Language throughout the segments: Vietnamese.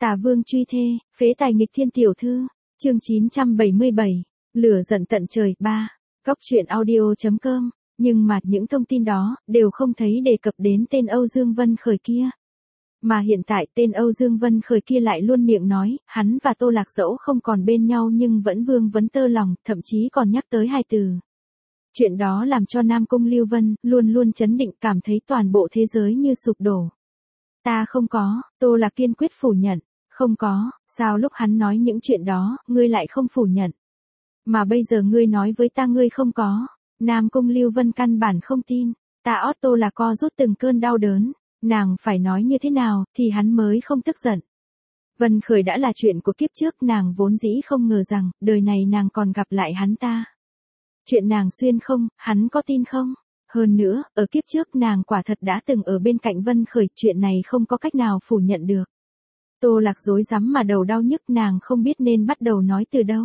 Tà vương truy thê, phế tài nghịch thiên tiểu thư, chương 977, lửa giận tận trời 3, Cóc truyện audio.com, nhưng mà những thông tin đó đều không thấy đề cập đến tên Âu Dương Vân Khởi kia. Mà hiện tại tên Âu Dương Vân Khởi kia lại luôn miệng nói, hắn và Tô Lạc dẫu không còn bên nhau nhưng vẫn vương vấn tơ lòng, thậm chí còn nhắc tới hai từ. Chuyện đó làm cho Nam Cung Lưu Vân luôn luôn chấn định, cảm thấy toàn bộ thế giới như sụp đổ. Ta không có, Tô Lạc kiên quyết phủ nhận. Không có, sao lúc hắn nói những chuyện đó, ngươi lại không phủ nhận. Mà bây giờ ngươi nói với ta ngươi không có. Nam Cung Lưu Vân căn bản không tin. Ta ót Tô Lạc co rút từng cơn đau đớn. Nàng phải nói như thế nào, thì hắn mới không tức giận. Vân Khởi đã là chuyện của kiếp trước, nàng vốn dĩ không ngờ rằng, đời này nàng còn gặp lại hắn ta. Chuyện nàng xuyên không, hắn có tin không? Hơn nữa, ở kiếp trước nàng quả thật đã từng ở bên cạnh Vân Khởi, chuyện này không có cách nào phủ nhận được. Tô Lạc rối rắm mà đầu đau nhức, nàng không biết nên bắt đầu nói từ đâu.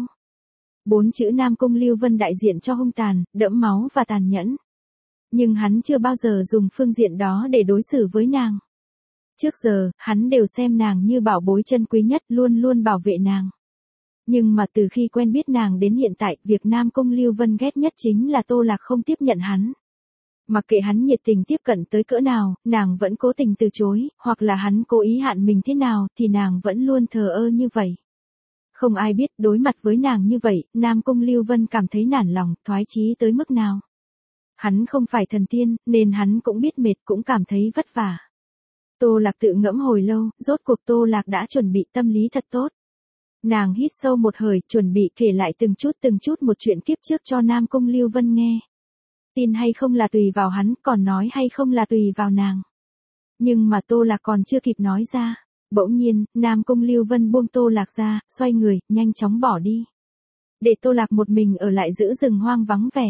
4 chữ Nam Cung Lưu Vân đại diện cho hung tàn, đẫm máu và tàn nhẫn. Nhưng hắn chưa bao giờ dùng phương diện đó để đối xử với nàng. Trước giờ, hắn đều xem nàng như bảo bối chân quý nhất, luôn luôn bảo vệ nàng. Nhưng mà từ khi quen biết nàng đến hiện tại, việc Nam Cung Lưu Vân ghét nhất chính là Tô Lạc không tiếp nhận hắn. Mặc kệ hắn nhiệt tình tiếp cận tới cỡ nào, nàng vẫn cố tình từ chối, hoặc là hắn cố ý hạn mình thế nào, thì nàng vẫn luôn thờ ơ như vậy. Không ai biết đối mặt với nàng như vậy, Nam Cung Lưu Vân cảm thấy nản lòng, thoái chí tới mức nào. Hắn không phải thần tiên, nên hắn cũng biết mệt, cũng cảm thấy vất vả. Tô Lạc tự ngẫm hồi lâu, rốt cuộc Tô Lạc đã chuẩn bị tâm lý thật tốt. Nàng hít sâu một hơi, chuẩn bị kể lại từng chút một chuyện kiếp trước cho Nam Cung Lưu Vân nghe. Tin hay không là tùy vào hắn, còn nói hay không là tùy vào nàng. Nhưng mà Tô Lạc còn chưa kịp nói ra. Bỗng nhiên, Nam Cung Lưu Vân buông Tô Lạc ra, xoay người, nhanh chóng bỏ đi. Để Tô Lạc một mình ở lại giữa rừng hoang vắng vẻ.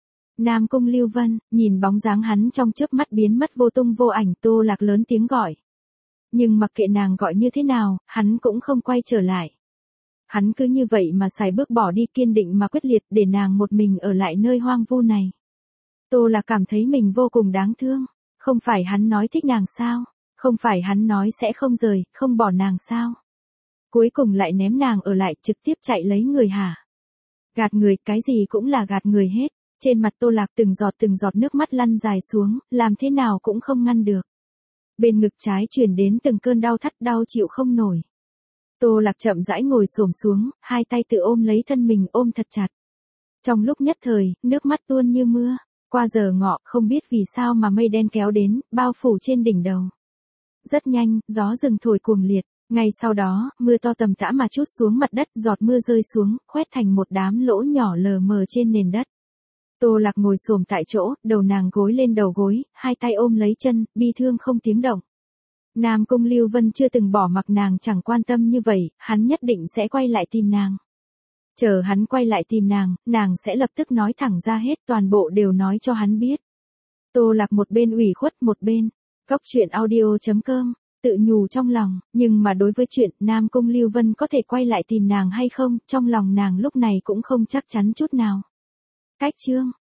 Nam Cung Lưu Vân, nhìn bóng dáng hắn trong chớp mắt biến mất vô tung vô ảnh, Tô Lạc lớn tiếng gọi. Nhưng mặc kệ nàng gọi như thế nào, hắn cũng không quay trở lại. Hắn cứ như vậy mà sải bước bỏ đi, kiên định mà quyết liệt, để nàng một mình ở lại nơi hoang vu này. Tô Lạc cảm thấy mình vô cùng đáng thương. Không phải hắn nói thích nàng sao? Không phải hắn nói sẽ không rời, không bỏ nàng sao? Cuối cùng lại ném nàng ở lại, trực tiếp chạy lấy người hả? Gạt người, cái gì cũng là gạt người hết. Trên mặt Tô Lạc từng giọt nước mắt lăn dài xuống, làm thế nào cũng không ngăn được. Bên ngực trái truyền đến từng cơn đau thắt, đau chịu không nổi. Tô Lạc chậm rãi ngồi xổm xuống, hai tay tự ôm lấy thân mình, ôm thật chặt. Trong lúc nhất thời, nước mắt tuôn như mưa. Qua giờ ngọ, không biết vì sao mà mây đen kéo đến, bao phủ trên đỉnh đầu. Rất nhanh, gió rừng thổi cuồng liệt. Ngay sau đó, mưa to tầm tã mà trút xuống mặt đất, giọt mưa rơi xuống, khoét thành một đám lỗ nhỏ lờ mờ trên nền đất. Tô Lạc ngồi xổm tại chỗ, đầu nàng gối lên đầu gối, hai tay ôm lấy chân, bi thương không tiếng động. Nam Cung Lưu Vân chưa từng bỏ mặc nàng, chẳng quan tâm như vậy, hắn nhất định sẽ quay lại tìm nàng. Chờ hắn quay lại tìm nàng sẽ lập tức nói thẳng ra hết, toàn bộ đều nói cho hắn biết. Tô Lạc một bên ủy khuất một bên, Cóc truyện audio.com, tự nhủ trong lòng, nhưng mà đối với chuyện Nam Cung Lưu Vân có thể quay lại tìm nàng hay không, trong lòng nàng lúc này cũng không chắc chắn chút nào. Cách chương